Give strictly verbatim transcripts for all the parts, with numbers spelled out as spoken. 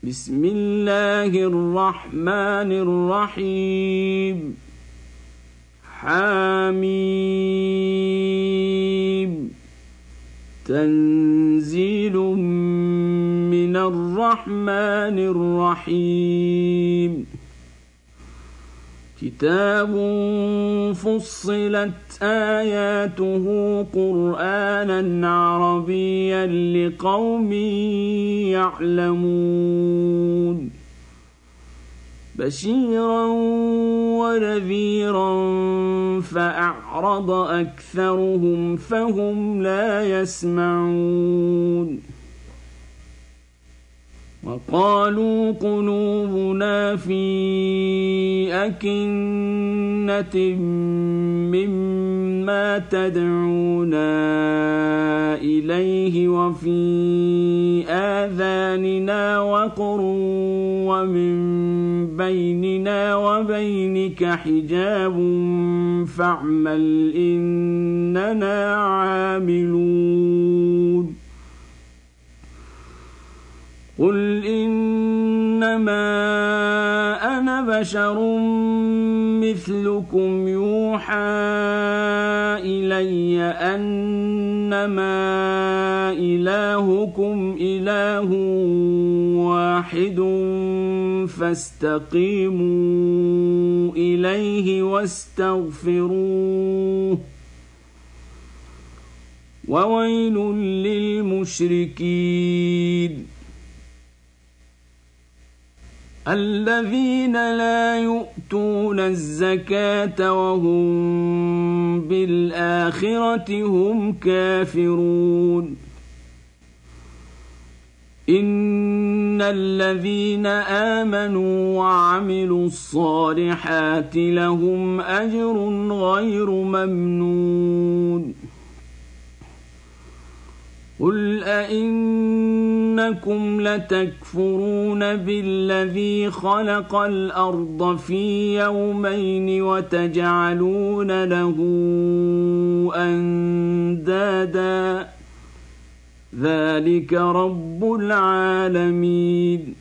بسم الله الرحمن الرحيم حميم تنزيل من الرحمن الرحيم كتاب فصلت آياته قرآنا عربيا لقوم يعلمون بشيرا ونذيرا فأعرض أكثرهم فهم لا يسمعون وقالوا قلوبنا في أكنة مما تدعونا إليه وفي آذاننا وقر ومن بيننا وبينك حجاب فاعمل إننا عاملون قل إنما أنا بشر مثلكم يوحى إلي أنما إلهكم إله واحد فاستقيموا إليه واستغفروه وويل للمشركين الذين لا يؤتون الزكاة وهم بالآخرة هم كافرون إن الذين آمنوا وعملوا الصالحات لهم أجر غير ممنون قل أئنكم لتكفرون بالذي خلق الأرض في يومين وتجعلون له أندادا ذلك رب العالمين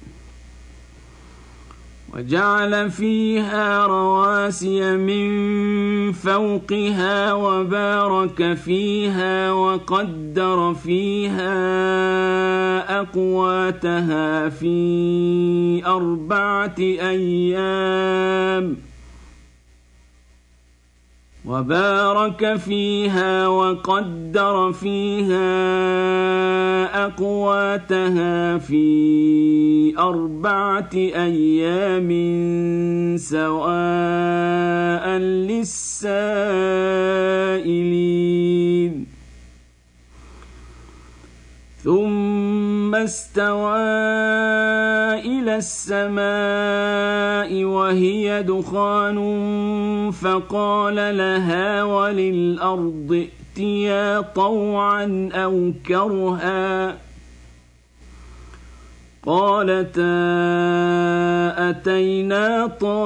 وجعل فيها رواسي من فوقها وبارك فيها وقدر فيها أقواتها في أربعة أيام وبارك فيها وقدر فيها أقواتها في أربعة أيام سواء للسائلين ثم استوى إلى السماء وهي دخان فقال لها وللأرض ائتيا طوعا أو كرها قالتا أتينا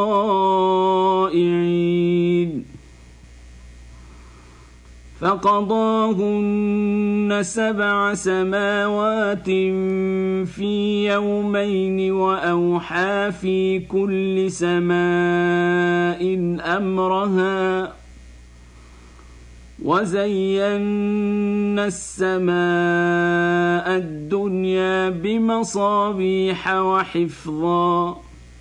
طائعين فقضاهن سبع سماوات في يومين وأوحى في كل سماء أمرها وزينا السماء الدنيا بمصابيح وحفظا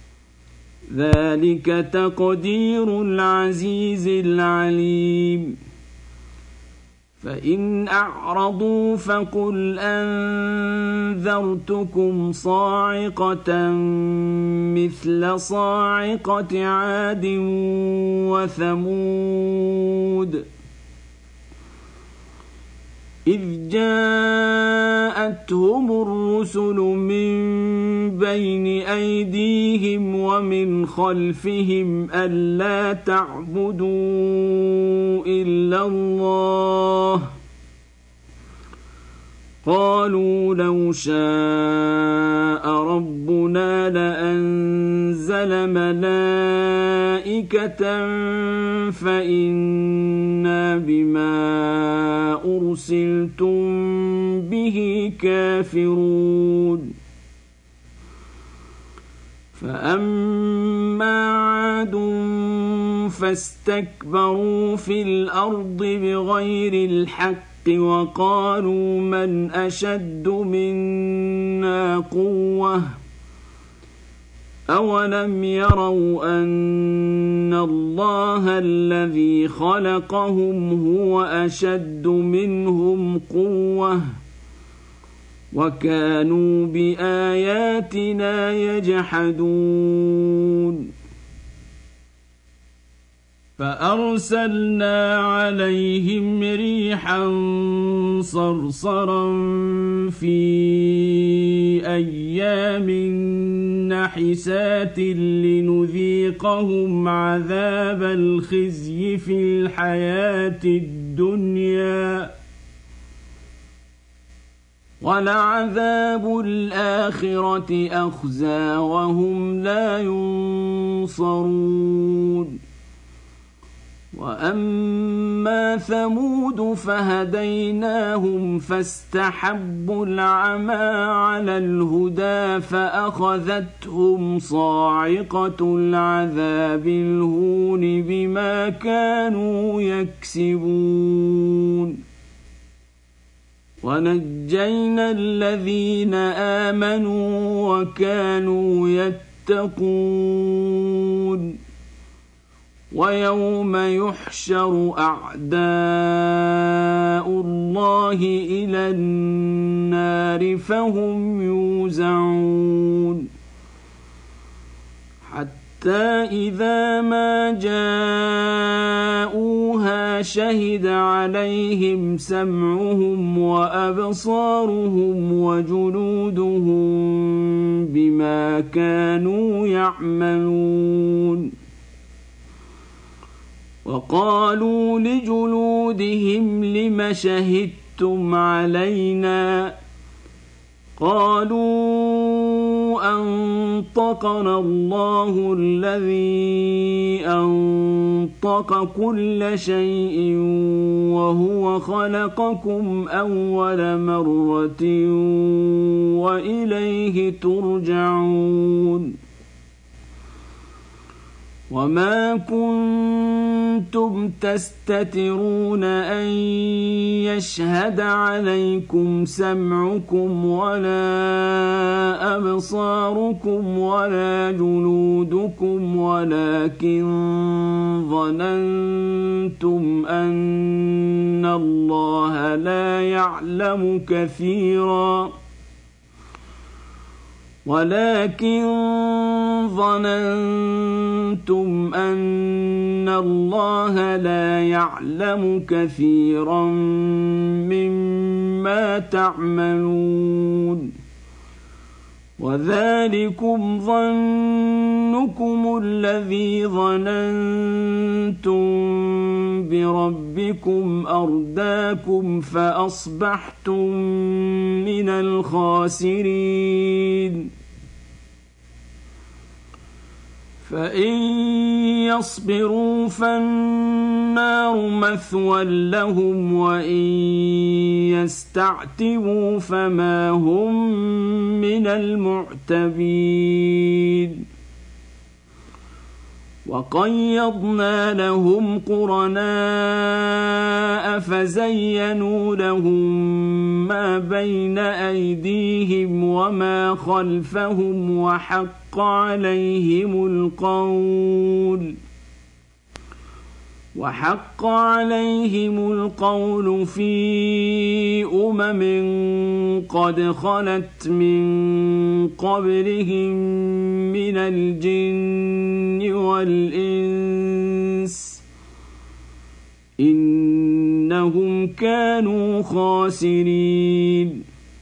ذلك تقدير العزيز العليم فإن أعرضوا فقل أنذرتكم صاعقة مثل صاعقة عاد وثمود إذ جاءتهم الرسل من بين أيديهم ومن خلفهم ألا تعبدوا إلا الله قالوا لو شاء ربنا لأنزل ملائكة فإنا بما أرسلتم به كافرون فأما عاد فاستكبروا في الأرض بغير الحق وقالوا من أشد منا قوة أولم يروا أن الله الذي خلقهم هو أشد منهم قوة وكانوا بآياتنا يجحدون فأرسلنا عليهم ريحا صرصرا في أيام نحسات لنذيقهم عذاب الخزي في الحياة الدنيا ولعذاب الآخرة أخزى وهم لا ينصرون وأما ثمود فهديناهم فاستحبوا العمى على الهدى فأخذتهم صاعقة العذاب الهون بما كانوا يكسبون ونجينا الذين آمنوا وكانوا يتقون ويوم يحشر أعداء الله إلى النار فهم يوزعون حتى إذا ما جاءوها شهد عليهم سمعهم وأبصارهم وجلودهم بما كانوا يعملون وقالوا لجلودهم لم شهدتم علينا قالوا أنطقنا الله الذي أنطق كل شيء وهو خلقكم أول مرة وإليه ترجعون وما كنتم تستترون أن يشهد عليكم سمعكم ولا أبصاركم ولا جلودكم ولكن ظننتم أن الله لا يعلم كثيرا ولكن ظننتم أن الله لا يعلم كثيرا مما تعملون وذلكم ظنكم الذي ظننتم بربكم أرداكم فأصبحتم من الخاسرين فإن يصبروا فالنار مثوى لهم وإن يستعتبوا فما هم من المعتبين وقيضنا لهم قرناء فزينوا لهم ما بين أيديهم وما خلفهم وحق عليهم القول وحق عليهم القول في أمم قد خلت من قبلهم من الجن والإنس إنهم كانوا خاسرين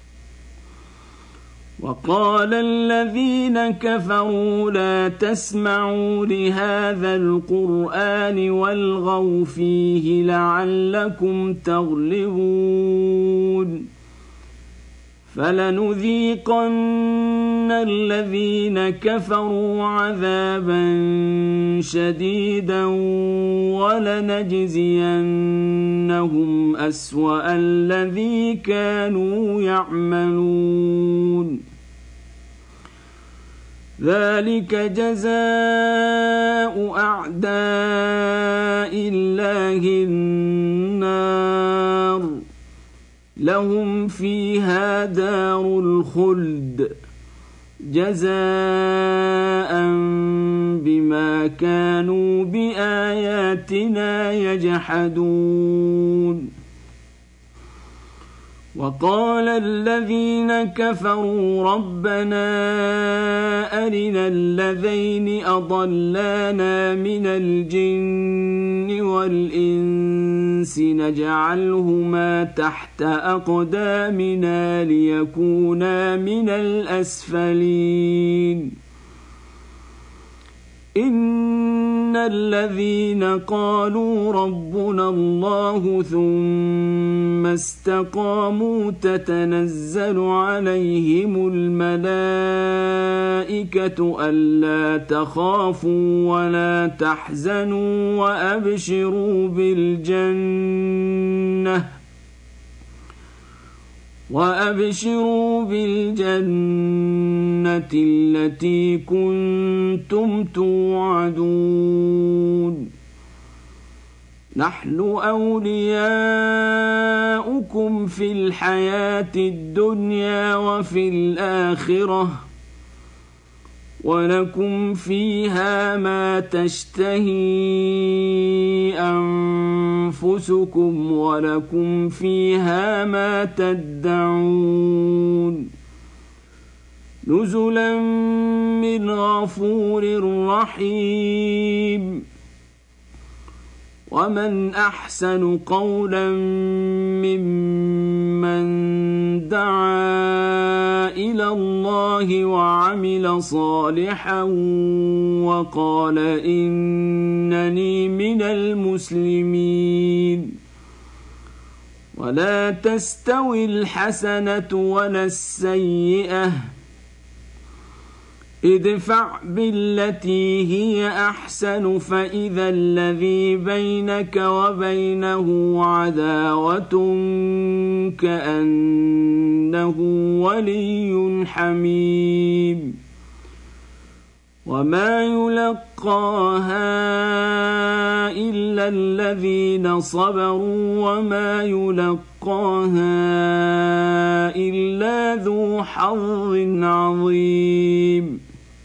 وقال الذين كفروا لا تسمعوا لهذا القرآن والغوا فيه لعلكم تغلبون فلنذيقن الذين كفروا عذابا شديدا ولنجزينهم أسوأ الذي كانوا يعملون ذلك جزاء أعداء الله النار لهم فيها دار الخلد جزاء بما كانوا بآياتنا يجحدون وقال الذين كفروا ربنا أرنا الذين أضلانا من الجن والإنس نجعلهما تحت أقدامنا ليكونا من الأسفلين إن الذين قالوا ربنا الله ثم استقاموا تتنزل عليهم الملائكة ألا تخافوا ولا تحزنوا وأبشروا بالجنة وأبشروا بالجنة التي كنتم توعدون نحن أولياؤكم في الحياة الدنيا وفي الآخرة ولكم فيها ما تشتهي أنفسكم ولكم فيها ما تدعون نزلا من غفور رحيم ومن أحسن قولا ممن دعا إلى الله وعمل صالحا وقال إنني من المسلمين ولا تستوي الحسنة ولا السيئة ادفع بالتي هي أحسن فإذا الذي بينك وبينه عداوة كأنه ولي حميم وما يلقاها إلا الذين صبروا وما يلقاها إلا ذو حظ عظيم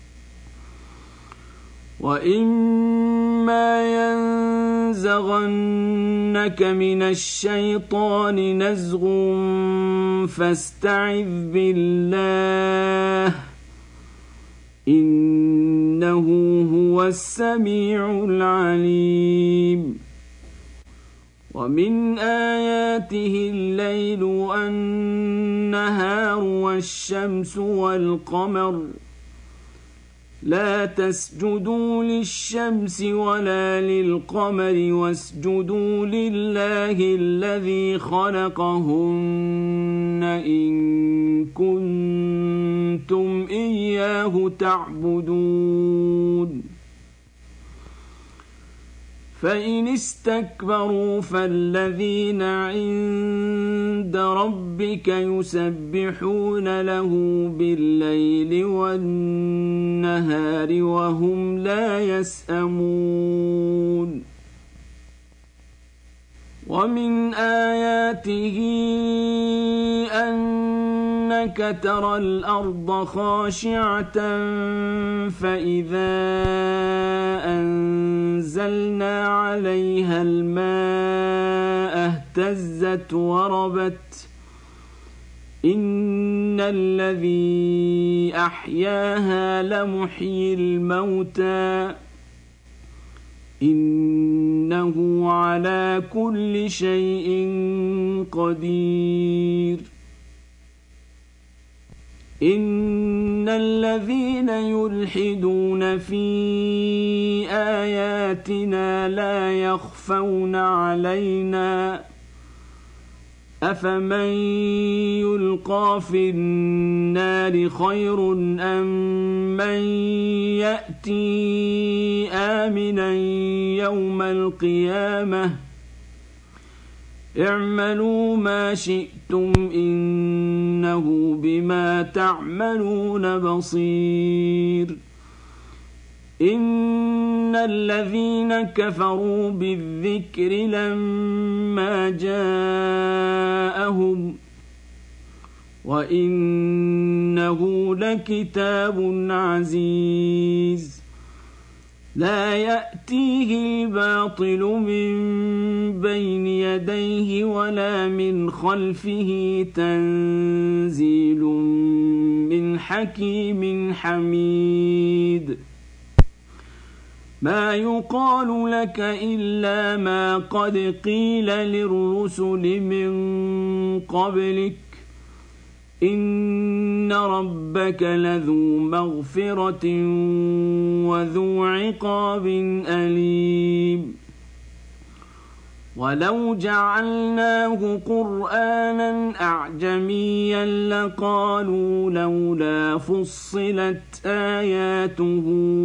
وإما ينزغنك من الشيطان نزغ فاستعذ بالله إنه هو السميع العليم ومن آياته الليل والنهار والشمس والقمر لا تسجدوا للشمس ولا للقمر واسجدوا لله الذي خلقهن إن كنتم إياه تعبدون فإن استكبروا فالذين عند ربك يسبحون له بالليل والنهار وهم لا يسأمون ومن آياته أنك ترى الأرض خاشعة فإذا أنزلنا عليها الماء اهتزت وربت إن الذي أحياها لمحيي الموتى إنه على كل شيء قدير إن الذين يلحدون في آياتنا لا يخفون علينا أفمن يلقى في النار خير أم من يأتي آمنا يوم القيامة اعملوا ما شئتم إنه بما تعملون بصير إن الذين كفروا بالذكر لما جاءهم وإنه لكتاب عزيز لا يأتيه الباطل من بين يديه ولا من خلفه تنزيل من حكيم حميد ما يقال لك إلا ما قد قيل للرسل من قبلك إن ربك لذو مغفرة وذو عقاب أليم ولو جعلناه قرآنا أعجميا لقالوا لولا فصلت آياته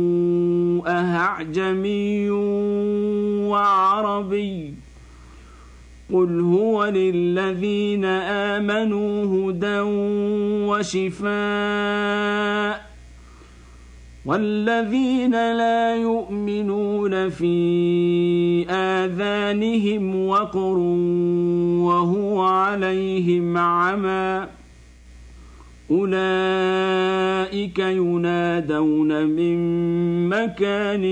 أأعجمي وعربي قل هو للذين آمنوا هدى وشفاء والذين لا يؤمنون في آذانهم وقر وهو عليهم عمى أولئك ينادون من مكان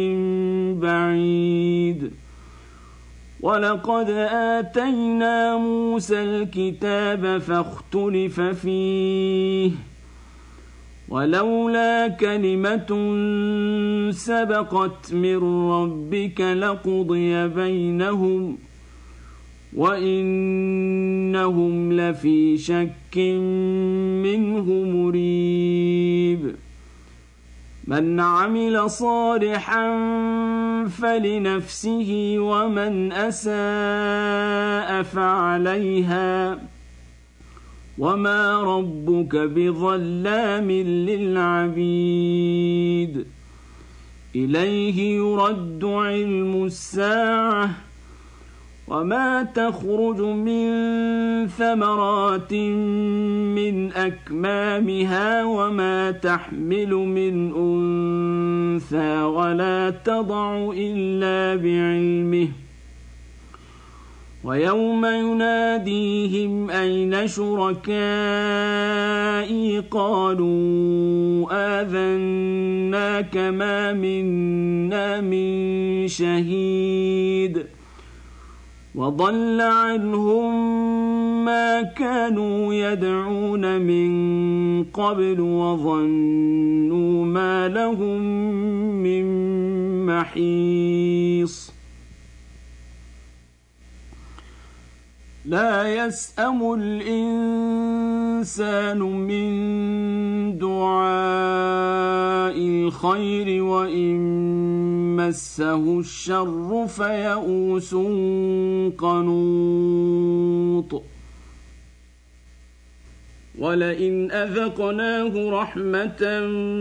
بعيد ولقد آتينا موسى الكتاب فاختلف فيه ولولا كلمة سبقت من ربك لقضي بينهم وإنهم لفي شك منه مريب من عمل صالحا فلنفسه ومن أساء فعليها وما ربك بظلام للعبيد إليه يرد علم الساعة وما تخرج من ثمرات من أكمامها وما تحمل من أنثى ولا تضع إلا بعلمه ويوم يناديهم أين شركائي قالوا آذناك ما منا من شهيد وضل عنهم ما كانوا يدعون من قبل وظنوا ما لهم من محيص لا يسأم الإنسان من دعاء الخير وإن مسه الشر فيئوس قنوط ولئن أذقناه رحمة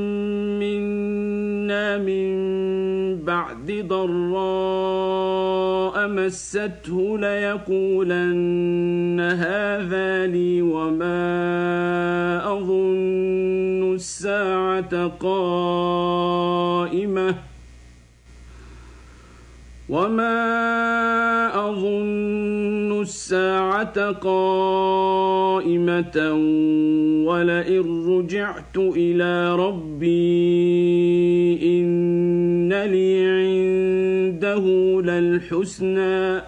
منا من بعد ضراء مسته ليقولن هذا لي وما أظن الساعة قائمة وما أظن الساعة قائمة ولئن رجعت إلى ربي إن لي عنده للحسنى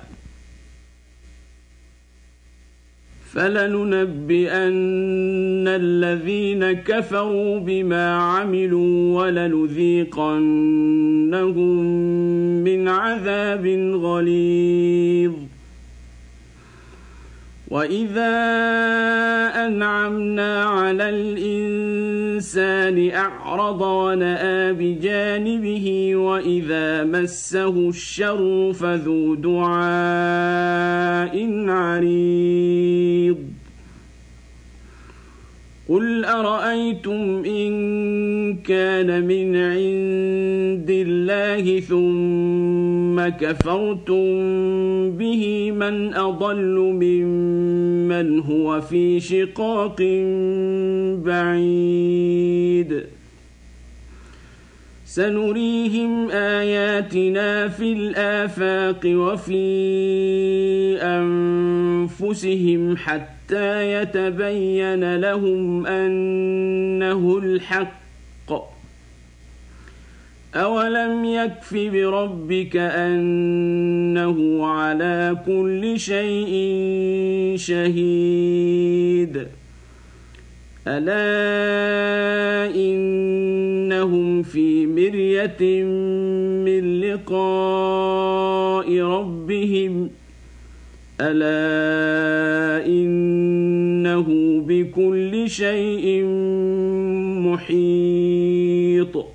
فلننبئن الذين كفروا بما عملوا ولنذيقنهم من عذاب غليظ وإذا أنعمنا على الإنسان أعرض ونأى بجانبه وإذا مسه الشر فذو دعاء عريض قل أرأيتم إن كان من عند الله ثم كفرتم به من أضل ممن هو في شقاق بعيد سنريهم آياتنا في الآفاق وفي أنفسهم حتى يتبين لهم أنه الحق أولم يكف بربك أنه على كل شيء شهيد ألا إنهم في مرية من لقاء ربهم ألا إنه بكل شيء محيط